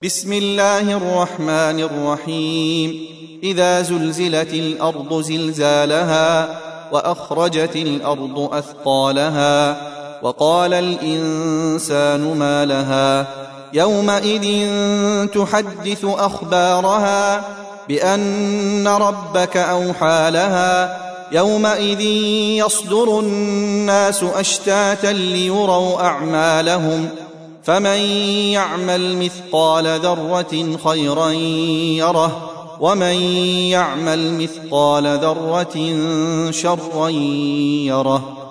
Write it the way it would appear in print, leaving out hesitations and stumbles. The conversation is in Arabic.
بسم الله الرحمن الرحيم. إذا زلزلت الأرض زلزالها وأخرجت الأرض أثقالها وقال الإنسان ما لها يومئذ تحدث أخبارها بأن ربك أوحى لها يومئذ يصدر الناس أشتاتا ليروا أعمالهم فمن يعمل مثقال ذرة خيرا يره ومن يعمل مثقال ذرة شرا يره.